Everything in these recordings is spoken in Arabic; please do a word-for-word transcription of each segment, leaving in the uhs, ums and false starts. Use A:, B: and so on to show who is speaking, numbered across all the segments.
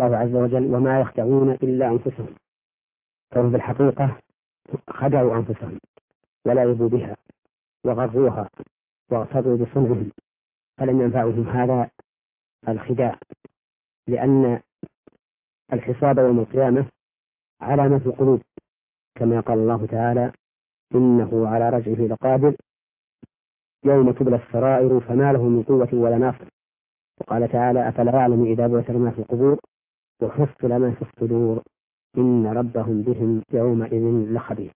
A: الله عز وجل وما يخدعون إلا أنفسهم، فهم بالحقيقة خدعوا أنفسهم ولعبوا بها وغروها واغتروا بصنعهم، فلم ينفعهم هذا الخداع، لأن الحساب يوم القيامة علامة القلوب، كما قال الله تعالى إنه على رجعه لقادر يوم تبلى السرائر فما له من قوة ولا ناصر. وقال تعالى أفلا يعلم إذا بعثر ما في القبور وحصل ما في الصدور إن ربهم بهم يومئذ لخبير.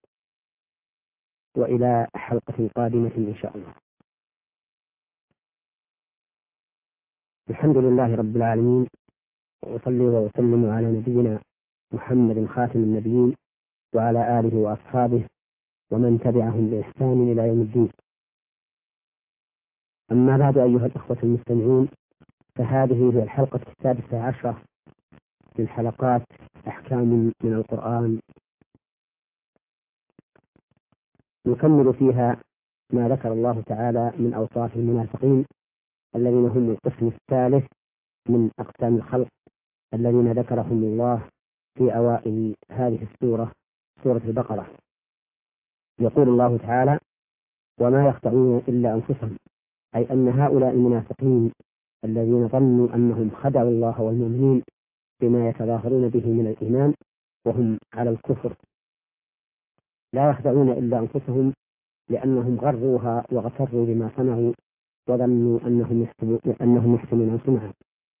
A: وإلى حلقة قادمة إن شاء الله. الحمد لله رب العالمين، وأصلي وأسلم على نبينا محمد خاتم النبيين وعلى آله وأصحابه ومن تبعهم بإحسان إلى يوم الدين. أما بعد أيها الأخوة المستمعون، فهذه هي الحلقة السادسة عشرة من حلقات أحكام من القرآن، نكمل فيها ما ذكر الله تعالى من أوصاف المنافقين الذين هم القسم الثالث من أقسام الخلق الذين ذكرهم الله في أوائل هذه السورة، سورة البقرة. يقول الله تعالى وما يخدعون إلا أنفسهم، أي أن هؤلاء المنافقين الذين ظنوا أنهم خدعوا الله والمؤمنين بما يتظاهرون به من الإيمان وهم على الكفر، لا يخدعون إلا أنفسهم لأنهم غروها واغتروا بما صنعوا وظنوا أنهم أنهم يحسنون صنعا،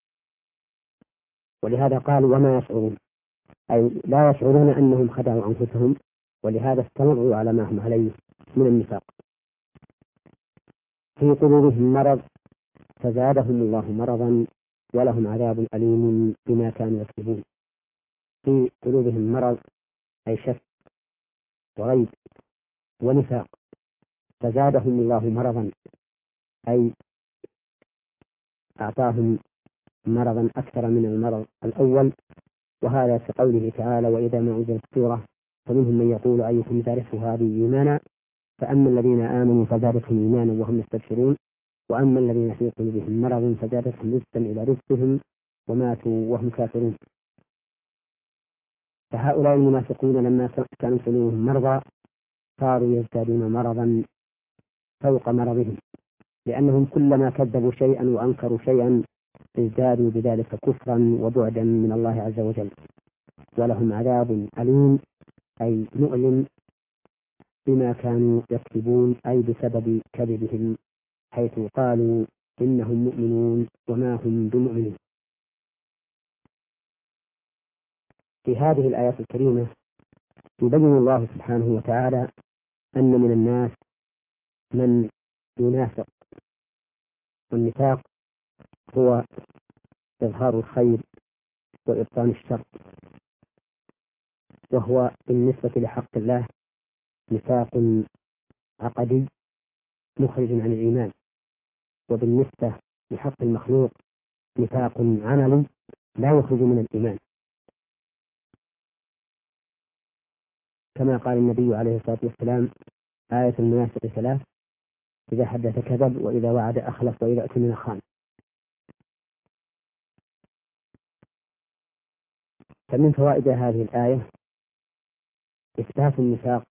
A: ولهذا قالوا وما يشعرون، أي لا يشعرون أنهم خدعوا أنفسهم، ولهذا استمروا على ما هم عليه من النفاق. في قلوبهم مرض فزادهم الله مرضا ولهم عذاب أليم بما كانوا يكسبون. في قلوبهم مرض أي شك وريب ونفاق، فزادهم الله مرضا أي أعطاهم مرضا أكثر من المرض الأول، وهذا في قوله تعالى وإذا ما أنزلت سورة فمنهم من يقول أيكم زادته هذه إيمانا، فأما الذين آمنوا فزادتهم إيمانا وهم يستبشرون، وأما الذين في قلوبهم مرض فزادتهم رجسا إلى رجسهم وماتوا وهم كافرون. فهؤلاء المنافقون لما كانوا قلوبهم مرضى صاروا يزدادون مرضا فوق مرضهم، لأنهم كلما كذبوا شيئا وأنكروا شيئا ازدادوا بذلك كفرا وبعدا من الله عز وجل، ولهم عذاب أليم أي مؤلم بما كانوا يكذبون، أي بسبب كذبهم حيث قالوا إنهم مؤمنون وما هم بمؤمنين. في هذه الآيات الكريمة يبين الله سبحانه وتعالى أن من الناس من ينافق، والنفاق هو إظهار الخير وإبطان الشر، وهو بالنسبة لحق الله نفاق عقدي مخرج عن الإيمان، وبالنسبة لحق المخلوق نفاق عملي لا يخرج من الإيمان، كما قال النبي عليه الصلاة والسلام آية المنافق ثلاث: إذا حدث كذب، وإذا وعد أخلف، وإذا اؤتمن خان. فمن فوائد هذه الآية إثبات النفاق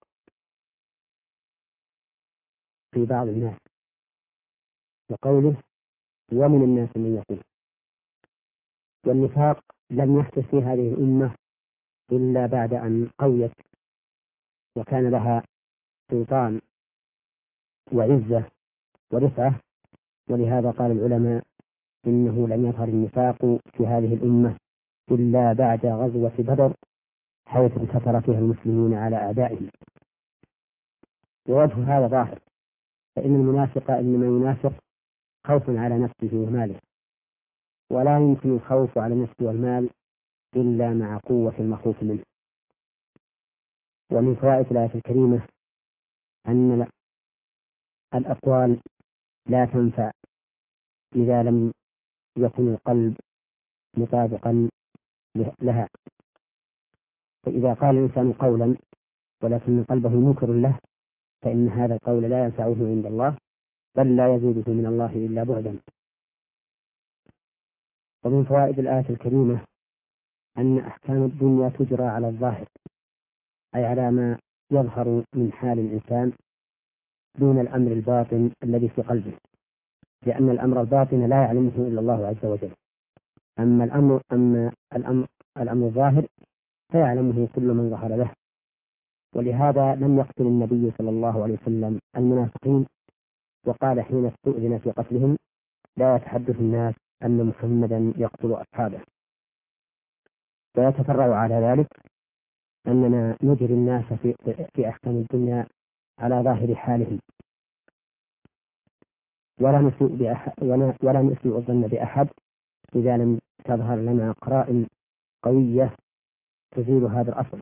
A: في بعض الناس، وقوله ومن الناس من يقول. والنفاق لم يحدث في هذه الأمة إلا بعد أن قويت وكان لها سلطان وعزة ورفعة، ولهذا قال العلماء إنه لم يظهر النفاق في هذه الأمة إلا بعد غزوة بدر، حيث انتصر فيها المسلمون على أعدائهم. ووجه هذا ظاهر، فإن المنافق إنما ينافق خوفا على نفسه وماله، ولا يمكن الخوف على النفس والمال إلا مع قوة المخوف منه. ومن فوائد الآية الكريمة أن الأقوال لا تنفع إذا لم يكن القلب مطابقا لها، فإذا قال الإنسان قولا ولكن قلبه منكر له فإن هذا القول لا ينفعه عند الله، بل لا يزيده من الله إلا بعدا. ومن فوائد الآية الكريمة أن أحكام الدنيا تجرى على الظاهر، أي على ما يظهر من حال الإنسان دون الأمر الباطن الذي في قلبه، لأن الأمر الباطن لا يعلمه إلا الله عز وجل. أما الأمر أما الأمر الأمر الظاهر فيعلمه كل من ظهر له. ولهذا لم يقتل النبي صلى الله عليه وسلم المنافقين، وقال حين استؤذن في قتلهم: لا يتحدث الناس أن محمدا يقتل أصحابه. ويتفرع على ذلك أننا نجري الناس في, في أحكام الدنيا على ظاهر حالهم، ولا نسيء بأحد ولا نسيء الظن بأحد إذا لم تظهر لنا قرائن قوية تزيل هذا الأصل.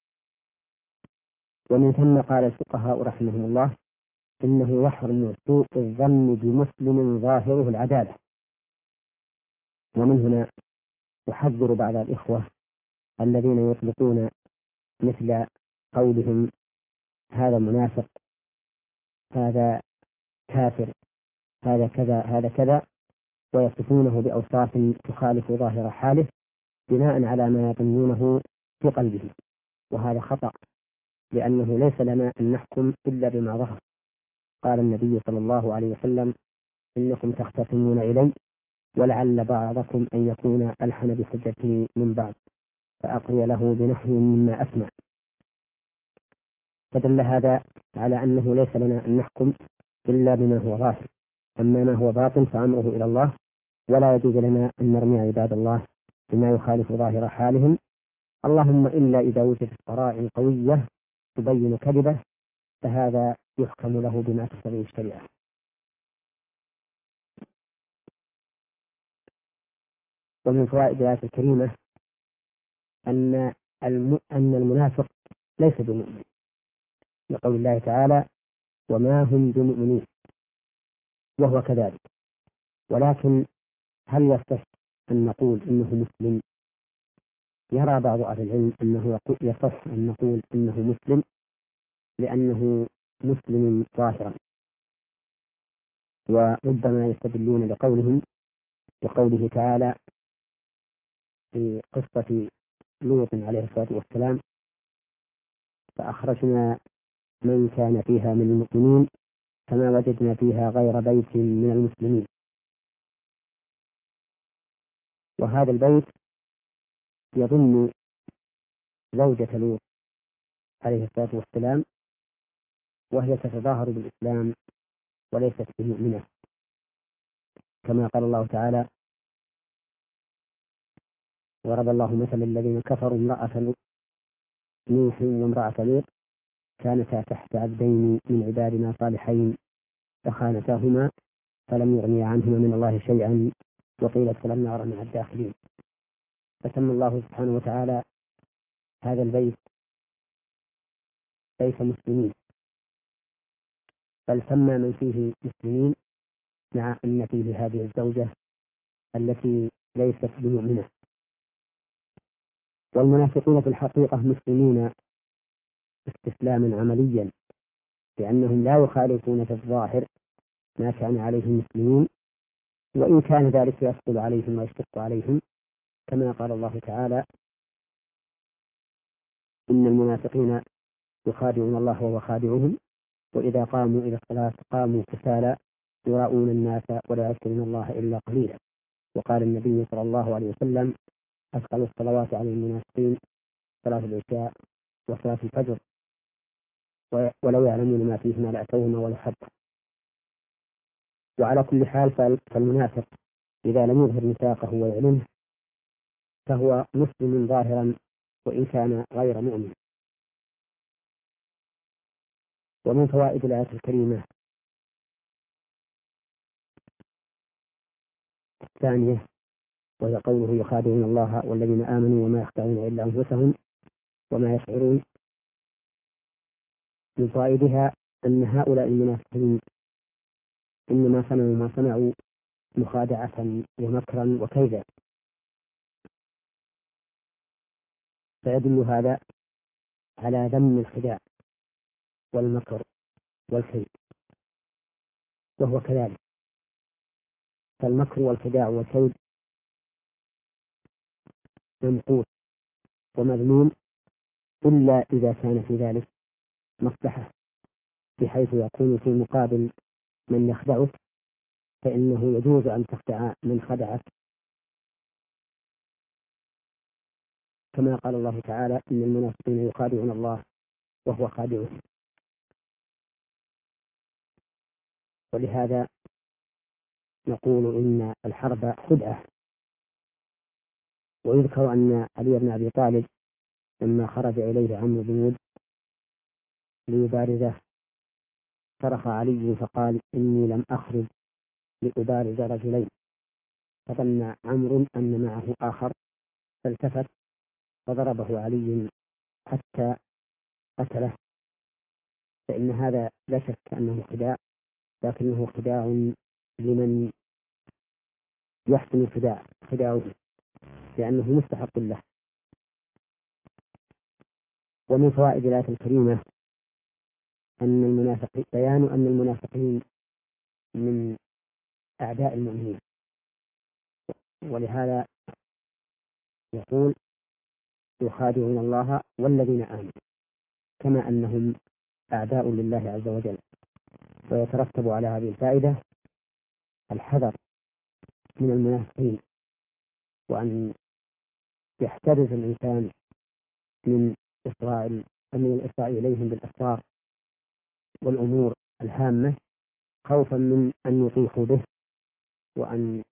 A: ومن ثم قال الفقهاء رحمهم الله: إنه يحرم سوء الظن بمسلم ظاهره العدالة. ومن هنا أحذر بعض الإخوة الذين يطلقون مثل قولهم هذا منافق، هذا كافر، هذا كذا هذا كذا، ويصفونه بأوصاف تخالف ظاهر حاله بناء على ما يظنونه في قلبه، وهذا خطأ، لأنه ليس لنا أن نحكم إلا بما ظهر. قال النبي صلى الله عليه وسلم: إنكم تختصمون إلي ولعل بعضكم أن يكون ألحن بحجته من بعض، فأقضي له بنحو مما أسمع. فدل هذا على أنه ليس لنا أن نحكم إلا بما هو ظاهر، أما ما هو باطن فأمره إلى الله، ولا يجوز لنا أن نرمي عباد الله بما يخالف ظاهر حالهم، اللهم إلا إذا وجدت قرائن قوية تبين كذبه، فهذا يحكم له بما تقتضيه الشريعة. ومن فوائد الآية الكريمة أن الم... أن المنافق ليس بمؤمن، لقول الله تعالى: وما هم بمؤمنين، وهو كذلك. ولكن هل يصح أن نقول إنه مسلم؟ يرى بعض أهل العلم أنه يصح أن نقول إنه مسلم لأنه مسلم ظاهرا، وربما يستدلون لقولهم بقوله تعالى في قصة لوط عليه الصلاة والسلام: فأخرجنا من كان فيها من المؤمنين فما وجدنا فيها غير بيت من المسلمين. وهذا البيت يضم زوجة لوط عليه الصلاة والسلام، وهي تتظاهر بالإسلام وليست بمؤمنة، كما قال الله تعالى: ضرب الله مثل الذين كفروا امرأة نوح وامرأة لوط كانتا تحت عبدين من عبادنا صالحين فخانتاهما فلم يغنيا عنهما من الله شيئا وقيل ادخلا النار مع الداخلين. فسمى الله سبحانه وتعالى هذا البيت بيت مسلمين، بل سمى من فيه مسلمين مع أن فيه هذه الزوجة التي ليست بمؤمنة. والمنافقون في الحقيقة مسلمين استسلاما عمليا، لأنهم لا يخالفون في الظاهر ما كان عليه المسلمين، وإن كان ذلك يثقل عليهم ويشق عليهم، كما قال الله تعالى: إن المنافقين يخادعون الله وهو خادعهم وإذا قاموا إلى الصلاة قاموا كسالى يراءون الناس ولا يذكرون الله إلا قليلا. وقال النبي صلى الله عليه وسلم: أثقل الصلوات على المنافقين صلاة العشاء وصلاة الفجر، ولو يعلمون ما فيهما لأتوهما ولو حبوا. وعلى كل حال فالمنافق إذا لم يظهر نفاقه ويعلنه فهو مسلم ظاهرا وإن كان غير مؤمن. ومن فوائد الآية الكريمة الثانية وهي قوله: يخادعون الله والذين آمنوا وما يخدعون إلا أنفسهم وما يشعرون. من فوائدها أن هؤلاء المنافقين إنما صنعوا ما صنعوا مخادعة ومكرا وكيدا، فيدل هذا على ذم الخداع والمكر والكيد، وهو كذلك. فالمكر والخداع والكيد ممقوت ومذموم إلا إذا كان في ذلك مصلحة، بحيث يكون في مقابل من يخدعك، فإنه يجوز أن تخدع من خدعك، كما قال الله تعالى: إن المنافقين يخادعون الله وهو خادعهم. ولهذا نقول إن الحرب خدعة. ويذكر أن علي بن أبي طالب لما خرج إليه عمرو بن ود ليبارزه صرخ علي فقال: إني لم أخرج لأبارز رجلين. فظن عمرو أن معه آخر فالتفت فضربه علي حتى قتله. فإن هذا لا شك أنه خداع، لكنه خداع لمن يحسن خداع خداعه، لأنه مستحق له. ومن فوائد الآية الكريمة أن المنافقين بيان أن المنافقين من أعداء المؤمنين، ولهذا يقول: يخادعون الله والذين آمنوا، كما أنهم أعداء لله عز وجل. ويترتب على هذه الفائدة الحذر من المنافقين، وأن يحترز الإنسان من إسراء من الإسراء إليهم بالأسرار والأمور الهامة، خوفا من أن يطيحوا به وأن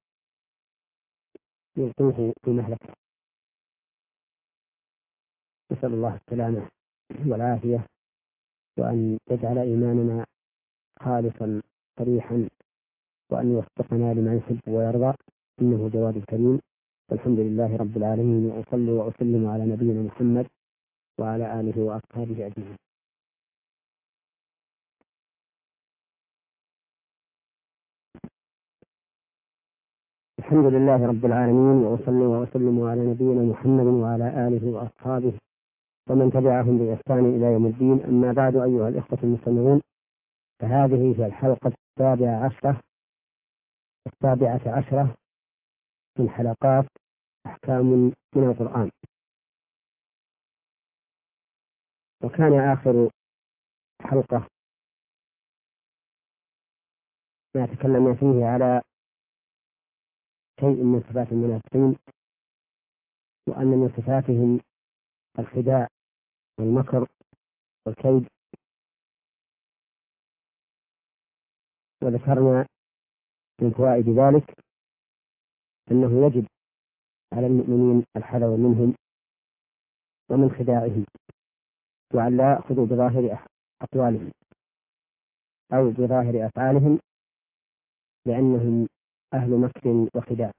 A: يلقوه في مهلكة. نسأل الله السلامة والعافية، وأن يجعل إيماننا خالصا صريحا، وأن يوفقنا لما يحب ويرضى، إنه جواد كريم. والحمد لله رب العالمين، وأصلي وأسلم على نبينا محمد وعلى آله وأصحابه أجمعين. الحمد لله رب العالمين، وأصلي وأسلم على نبينا محمد وعلى آله وأصحابه ومن تبعهم بإحسان إلى يوم الدين. أما بعد، أيها الإخوة المستمعون، فهذه هي الحلقة السابعة عشرة السابعة عشرة من حلقات أحكام من القرآن. وكان آخر حلقة ما تكلمنا فيه على شيء من صفات المنافقين، وأن من صفاتهم الخداع والمكر والكيد. وذكرنا من فوائد ذلك أنه يجب على المؤمنين الحذر منهم ومن خداعهم، وأن لا يأخذوا بظاهر أقوالهم أو بظاهر أفعالهم، لأنهم أهل مكر وخداع.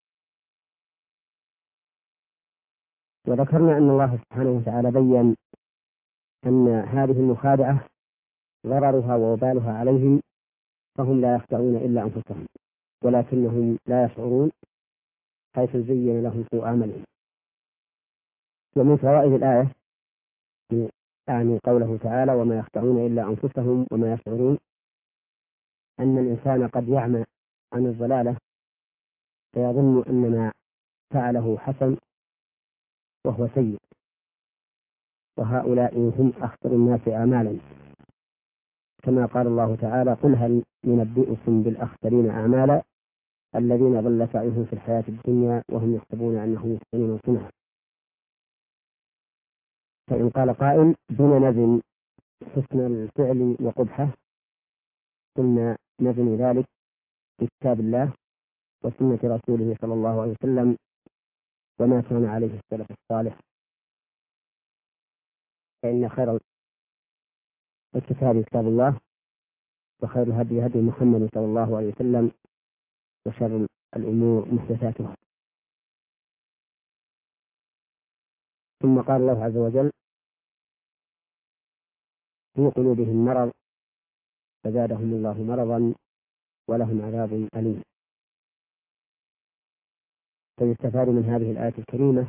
A: وذكرنا أن الله سبحانه وتعالى بين أن هذه المخادعة ضررها ووبالها عليهم، فهم لا يخدعون إلا أنفسهم ولكنهم لا يشعرون، حيث زين لهم سوء عملهم. ومن فوائد الآية يعني قوله تعالى: وما يخدعون إلا أنفسهم وما يشعرون، أن الإنسان قد يعمى عن الضلالة فيظن أن ما فعله حسن وهو سيء، وهؤلاء هم أخطر الناس أعمالا، كما قال الله تعالى: قل هل ننبئكم بالأخسرين أعمالا الذين ضل سعيهم في الحياة الدنيا وهم يحسبون أنهم يحسنون صنعا. فإن قال قائل: دون نزن حسن الفعل وقبحه، قلنا نزن ذلك بكتاب الله وسنة رسوله صلى الله عليه وسلم وما كان عليه السلف الصالح. فإن خير الكتاب كتاب الله، وخير الهدي هدي محمد صلى الله عليه وسلم، وشر الأمور محدثاتها. ثم قال الله عز وجل: في قلوبهم مرض فزادهم الله مرضا ولهم عذاب أليم. فيستفاد من هذه الآية الكريمة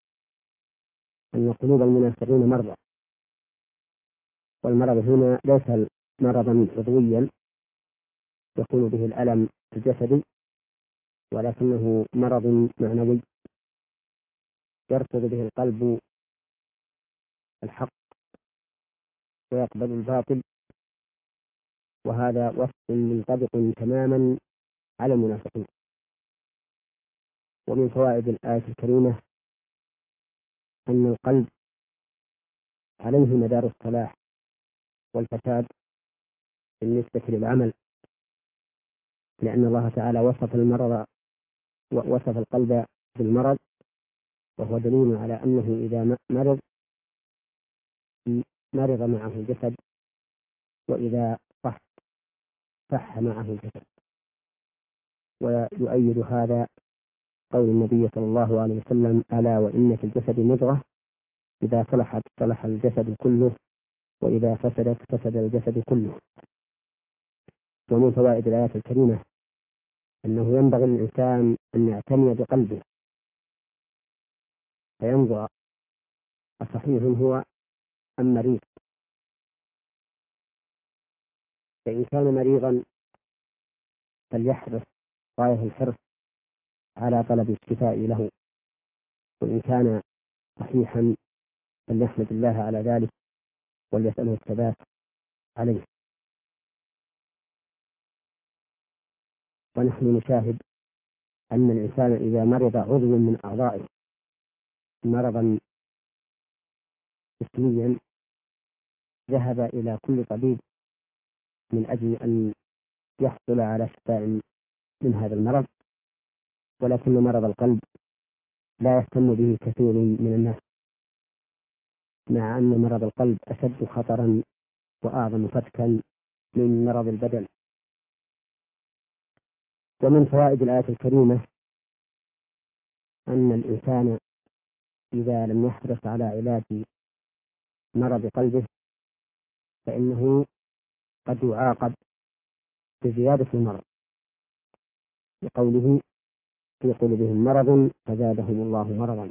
A: أن قلوب المنافقين مرضى، والمرض هنا ليس مرضا عضويا يكون به الألم الجسدي، ولكنه مرض معنوي يركض به القلب الحق ويقبل الباطل، وهذا وصف منطبق تماما على المنافقين. ومن فوائد الآية الكريمة أن القلب عليه مدار الصلاح والفساد بالنسبة للعمل، لأن الله تعالى وصف المرض ووصف القلب بالمرض، وهو دليل على أنه إذا مرض مرض معه الجسد، وإذا صح صح معه الجسد. ويؤيد هذا قول النبي صلى الله عليه وسلم: ألا وإن في الجسد مضغة إذا صلحت صلح الجسد كله، وإذا فسدت فسد الجسد كله. ومن فوائد الآيات الكريمة أنه ينبغي للإنسان أن يعتني بقلبه فينظر أصحيح هو أم مريض. فإن كان مريضا فليحرص غاية الحرص على طلب الشفاء له، وإن كان صحيحا فليحمد الله على ذلك وليسأله الثبات عليه. ونحن نشاهد أن الإنسان إذا مرض عضو من أعضائه مرضا جسميا ذهب إلى كل طبيب من أجل أن يحصل على شفاء من هذا المرض، ولكن مرض القلب لا يهتم به كثير من الناس، مع أن مرض القلب أشد خطرا وأعظم فتكا من مرض البدن. ومن فوائد الآية الكريمة أن الإنسان إذا لم يحرص على علاج مرض قلبه فإنه قد يعاقب بزيادة المرض، لقوله: في قلوبهم مرض فزادهم الله مرضا.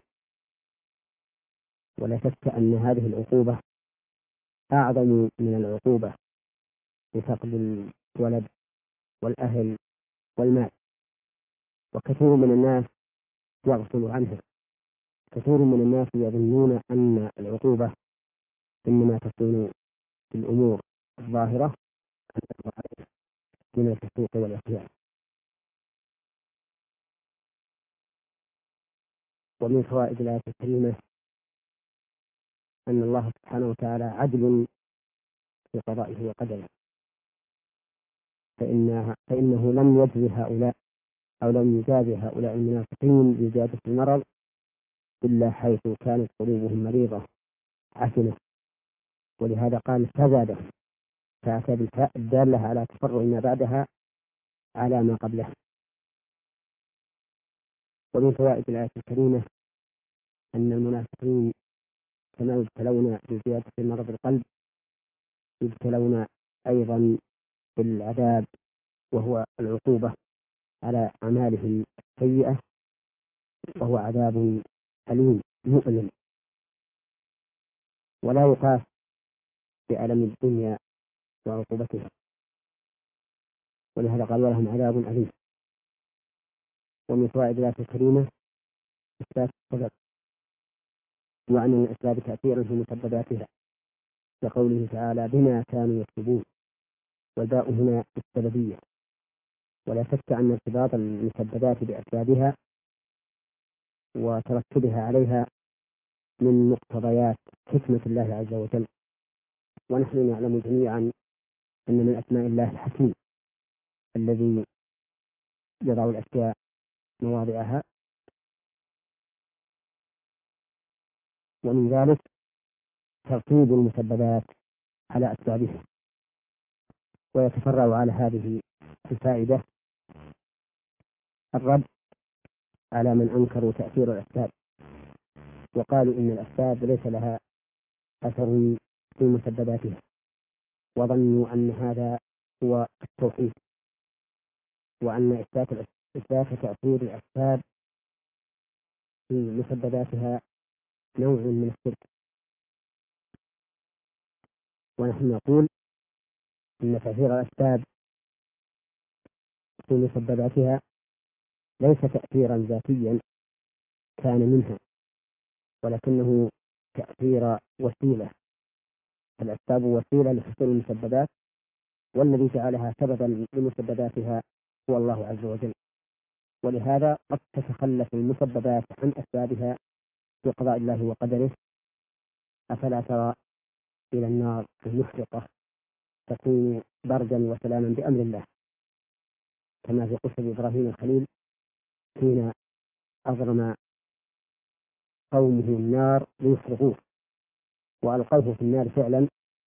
A: ولا شك أن هذه العقوبة أعظم من العقوبة بفقد الولد والأهل والمال، وكثير من الناس يغفل عنها. كثير من الناس يظنون أن العقوبة إنما تكون في الأمور الظاهرة من الفسوق والعصيان. ومن فوائد الآية الكريمة أن الله سبحانه وتعالى عدل في قضائه وقدره، فإنه, فإنه لم يجزي هؤلاء أو لم يجازي هؤلاء المنافقين بزيادة المرض إلا حيث كانت قلوبهم مريضة عفنة، ولهذا قال فزادهم، فأتى بالفاء الدالة على تفرع ما بعدها على ما قبله. ومن فوائد الآية الكريمة أن المنافقين كما يبتلون بزيادة مرض القلب يبتلون أيضا بالعذاب، وهو العقوبة على أعمالهم السيئة، وهو عذاب أليم مؤلم ولا يقاس بألم الدنيا وعقوبتها، ولهذا قال: ولهم عذاب أليم. ومن فوائد الآية الكريمة إثبات السبب، وأن الأسباب تأثير في مسبباتها، كقوله تعالى: بما كانوا يكسبون، والباء هنا السببية. ولا شك أن ارتباط المسببات بأسبابها وترتبها عليها من مقتضيات حكمة الله عز وجل. ونحن نعلم جميعا أن من أسماء الله الحكيم الذي يضع الأشياء مواضعها، ومن ذلك ترتيب المسببات على أسبابها. ويتفرع على هذه الفائدة الرد على من أنكروا تأثير الأسباب وقالوا إن الأسباب ليس لها أثر في مسبباتها، وظنوا أن هذا هو التوحيد، وأن إثبات إثبات تأثير الأسباب في مسبباتها نوع من الشرك. ونحن نقول إن تأثير الأسباب في مسبباتها ليس تأثيرا ذاتيا كان منها، ولكنه تأثير وسيلة، الأسباب وسيلة لحصول المسببات، والذي جعلها سببا لمسبباتها هو الله عز وجل. ولهذا قد تتخلف المسببات عن أسبابها بقضاء الله وقدره. أفلا ترى إلى النار المحرقة تكون بردا وسلاما بأمر الله، كما في قصة إبراهيم الخليل حين أضرم قومه النار ليفرغوه وألقوه في النار فعلا،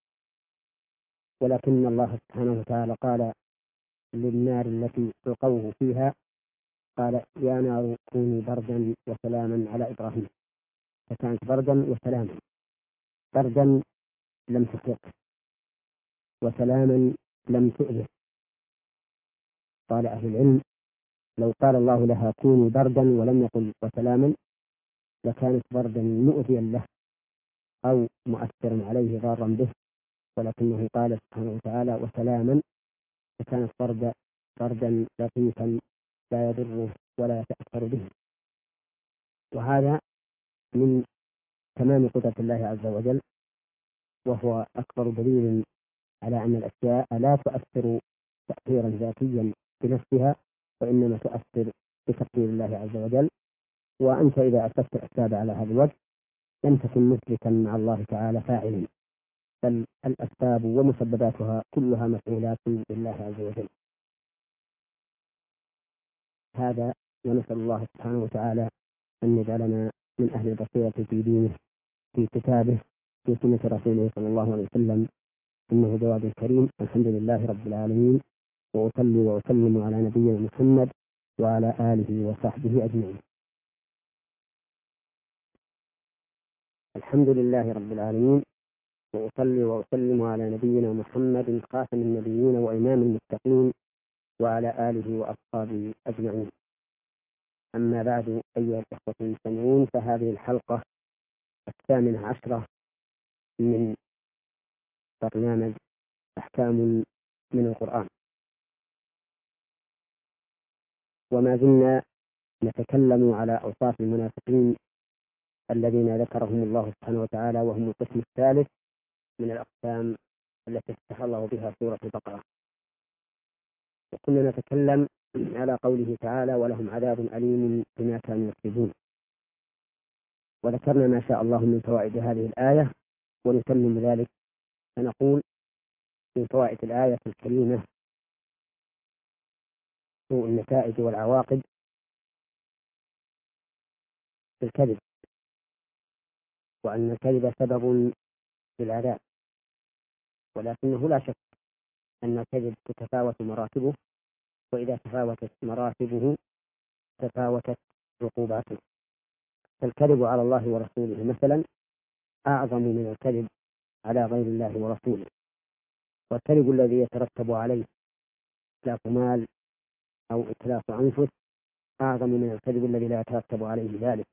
A: ولكن الله سبحانه وتعالى قال للنار التي ألقوه فيها، قال يا نار كوني بردا وسلاما على إبراهيم، فكانت بردا وسلاما. بردا لم تحرقه، وسلاما لم تؤذه. قال أهل العلم لو قال الله لها كوني بردا ولم يقل وسلاما لكانت بردا مؤذيا له أو مؤثرا عليه ضارا به، ولكنه قال سبحانه وتعالى وسلاما، فكانت بردا بردا لطيفا لا يضره ولا يتأثر به. وهذا من تمام قدرة الله عز وجل، وهو أكبر دليل على أن الأشياء لا تؤثر تأثيرا ذاتيا بنفسها، وإنما تؤثر بتقدير الله عز وجل. وأنت إذا أثبت الأسباب على هذا الوجه لم تكن مشركا مع الله تعالى فاعلا، بل الأسباب ومسبباتها كلها مفعولات لله عز وجل. هذا ونسأل الله سبحانه وتعالى أن يجعلنا من أهل البصيرة في دينه، في كتابه، في سنة رسوله صلى الله عليه وسلم، إنه جواد كريم. الحمد لله رب العالمين، وأصلي وأسلم على نبينا محمد وعلى آله وصحبه أجمعين. الحمد لله رب العالمين، وأصلي وأسلم على نبينا محمد خاتم النبيين وإمام المتقين وعلى آله وأصحابه أجمعين. أما بعد، أيها الأخوة المستمعون، فهذه الحلقة الثامنة عشرة من برنامج أحكام من القرآن، وما زلنا نتكلم على أوصاف المنافقين الذين ذكرهم الله سبحانه وتعالى، وهم القسم الثالث من الأقسام التي افتح الله بها سورة البقرة. وكنا نتكلم على قوله تعالى ولهم عذاب أليم بما كانوا يكذبون، وذكرنا ما شاء الله من فوائد هذه الآية، ونتمم ذلك فنقول من فوائد الآية الكريمة سوء النتائج والعواقب في الكذب، وأن الكذب سبب للعذاب، ولكنه لا شك أن الكذب تتفاوت مراتبه، وإذا تفاوتت مراتبه تفاوتت عقوباته. فالكذب على الله ورسوله مثلا أعظم من الكذب على غير الله ورسوله، والكذب الذي يترتب عليه إتلاف مال أو إتلاف أنفس أعظم من الكذب الذي لا يترتب عليه ذلك.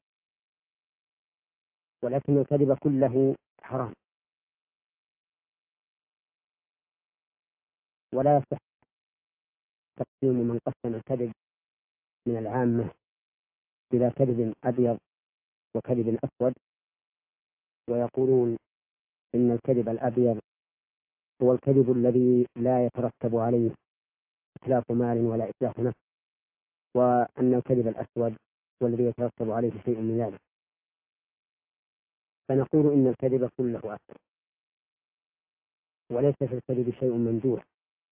A: ولكن الكذب كله حرام، ولا يصح تقسيم من قسم الكذب من العامة إلى كذب أبيض وكذب أسود، ويقولون إن الكذب الأبيض هو الكذب الذي لا يترتب عليه إتلاف مال ولا إتلاف نفس، وأن الكذب الأسود هو الذي يترتب عليه شيء من ذلك. فنقول إن الكذب كله أسود، وليس في الكذب شيء ممدوح،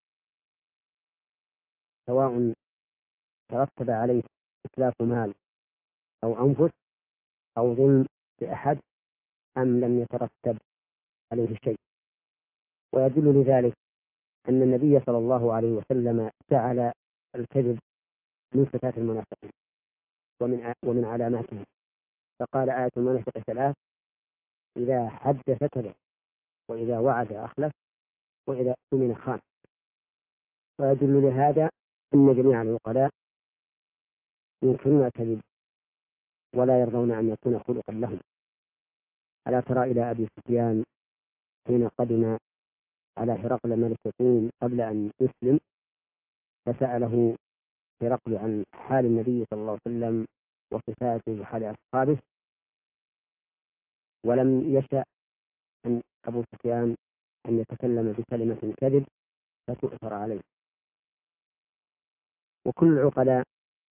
A: سواء ترتب عليه إتلاف مال أو أنفس أو ظلم لأحد أم لم يترتب عليه شيء. ويدل لذلك أن النبي صلى الله عليه وسلم جعل الكذب من صفات المنافقين ومن ومن علاماته، فقال آية المنافق ثلاث: إذا حدث كذب، وإذا وعد أخلف، وإذا اؤتمن خان. ويدل لهذا أن جميع العقلاء ينكرون الكذب ولا يرضون أن يكون خلقا لهم. ألا ترى إلى أبي سفيان حين قدم على هرقل ملك الروم قبل أن يسلم، فسأله هرقل عن حال النبي صلى الله عليه وسلم وصفاته وحال أصحابه، ولم يشأ أن أبو سفيان أن يتكلم بكلمة كذب فتؤثر عليه. وكل العقلاء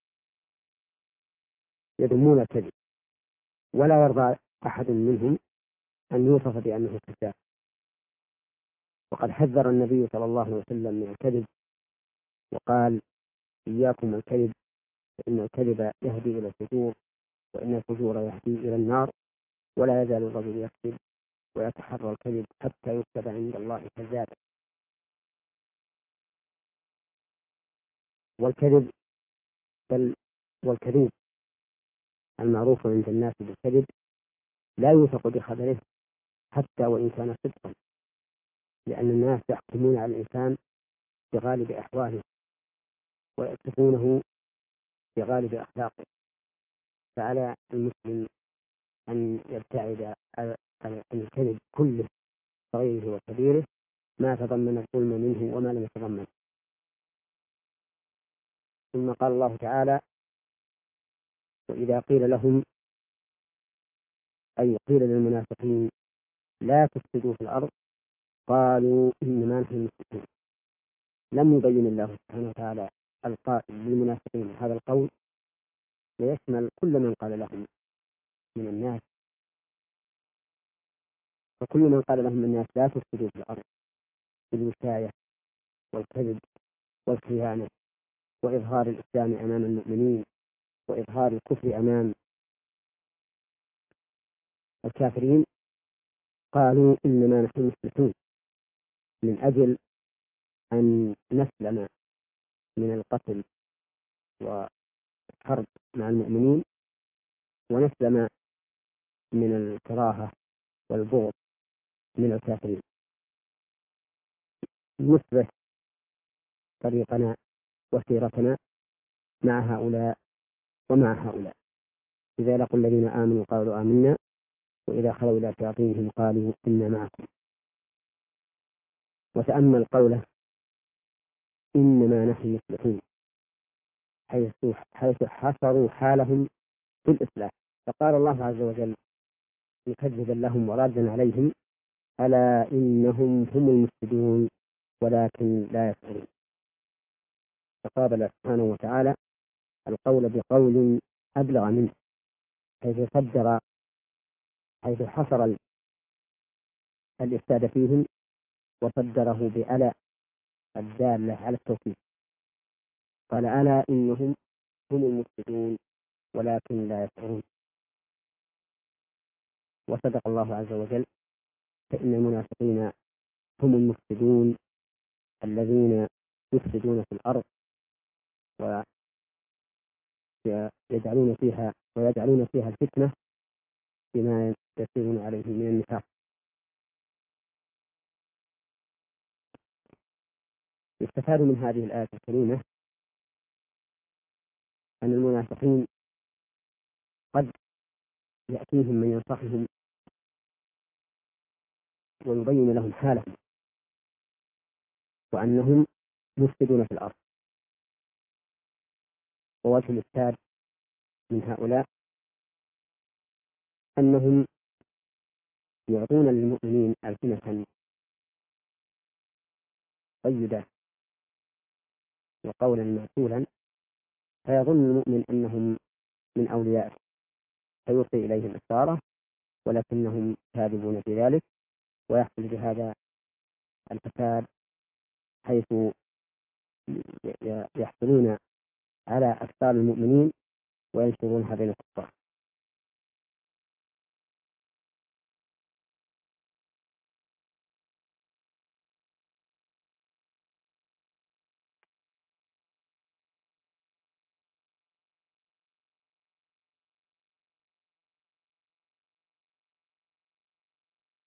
A: يذمون الكذب، ولا يرضى أحد منهم أن يوصف بأنه كذاب. وقد حذر النبي صلى الله عليه وسلم من الكذب وقال: إياكم الكذب فإن الكذب يهدي إلى الفجور، وإن الفجور يهدي إلى النار، ولا يزال الرجل يكذب ويتحرى الكذب حتى يكتب عند الله كذابا. والكذب بل والكذوب المعروف عند الناس بالكذب لا يوثق بخبره حتى وإن كان صدقا، لأن الناس يحكمون على الإنسان بغالب أحواله ويصفونه بغالب أخلاقه. فعلى المسلم أن يبتعد عن الكذب كله صغيره وكبيره، ما تضمن الظلم منه وما لم يتضمن. ثم قال الله تعالى: وإذا قيل لهم، أي قيل للمنافقين، لا تفسدوا في الأرض، قالوا إنما نحن مصلحون. لم يبين الله سبحانه وتعالى القائل للمنافقين هذا القول ليشمل كل من قال لهم من الناس، فكل من قال لهم الناس لا تفسدوا في الأرض بالوشاية والكذب والخيانة وإظهار الإسلام أمام المؤمنين وإظهار الكفر أمام الكافرين، قالوا إنما نحن مصلحون، من أجل أن نسلم من القتل والحرب مع المؤمنين، ونسلم من الكراهة والبغض من الكافرين، نثبت طريقنا وسيرتنا مع هؤلاء ومع هؤلاء. إذا لقوا الذين آمنوا قالوا آمنا، وإذا خلوا إلى شياطينهم قالوا إنا معكم. وتأمل قوله إنما نحن مصلحون، حيث حيث حصروا حالهم في الإصلاح. فقال الله عز وجل مكذبا لهم ورادا عليهم: ألا إنهم هم المفسدون ولكن لا يشعرون. فقابل سبحانه وتعالى القول بقول أبلغ منه، حيث صدر حيث حصر الإفساد فيهم وصدره بألا الدالة على التوكيد. قال: ألا إنهم هم المفسدون ولكن لا يشعرون. وصدق الله عز وجل، فإن المنافقين هم المفسدون الذين يفسدون في الأرض ويجعلون فيها ويجعلون فيها الفتنة بما يسيرون عليه من النفاق. يستفاد من هذه الآية الكريمة أن المنافقين قد يأتيهم من ينصحهم ويبين لهم حالهم وأنهم مفسدون في الأرض. ووجه الإفساد من هؤلاء أنهم يعطون للمؤمنين ألسنة طيبة وقولا معسولا، فيظن المؤمن أنهم من أوليائه فيلقي إليهم إصراره، ولكنهم كاذبون في ذلك، ويحصل بهذا الفساد حيث يحصلون على أفكار المؤمنين وينشرونها بين الكفار.